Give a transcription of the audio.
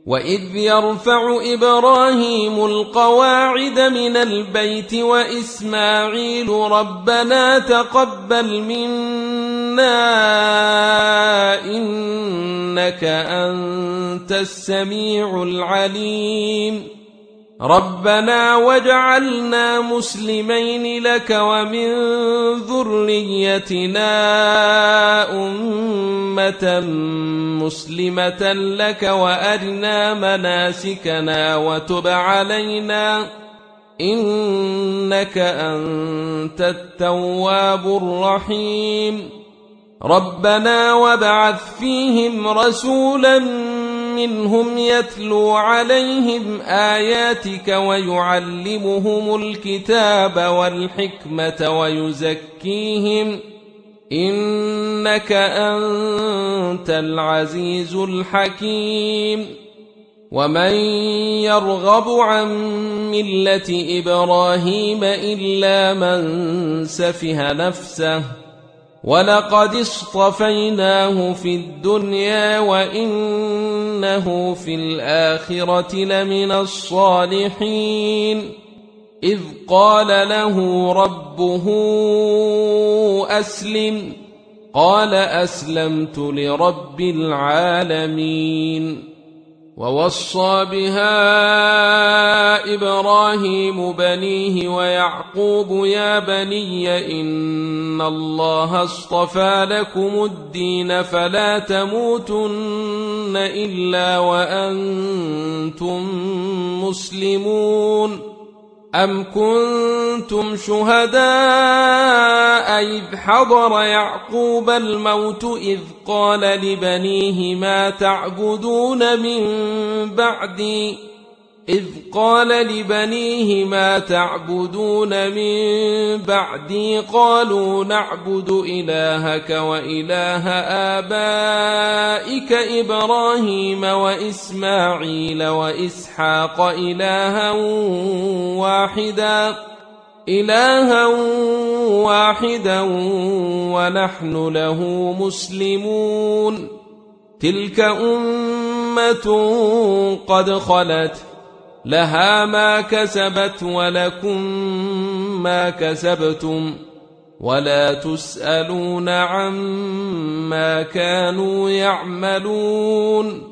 وإذ يرفع إبراهيم القواعد من البيت وإسماعيل ربنا تقبل منا إنك أنت السميع العليم ربنا واجعلنا مسلمين لك ومن ذريتنا أمة مسلمة لك وأرنا مناسكنا وتب علينا إنك أنت التواب الرحيم ربنا وابعث فيهم رسولا منهم يتلو عليهم آياتك ويعلمهم الكتاب والحكمة ويزكيهم إنك أنت العزيز الحكيم ومن يرغب عن ملة إبراهيم إلا من سفه نفسه ولقد اصطفيناه في الدنيا وإنه في الآخرة لمن الصالحين إذ قال له ربه أسلم قال أسلمت لرب العالمين ووصى بها إبراهيم بنيه ويعقوب يا بني إن الله اصطفى لكم الدين فلا تموتن إلا وأنتم مسلمون أم كنتم شهداء إذ حضر يعقوب الموت إذ قال لبنيه ما تعبدون من بعدي قالوا نعبد إلهك وإله آبائك إبراهيم وإسماعيل وإسحاق إلها واحدا ونحن له مسلمون تلك أمة قد خلت لها ما كسبت ولكم ما كسبتم ولا تسألون عما كانوا يعملون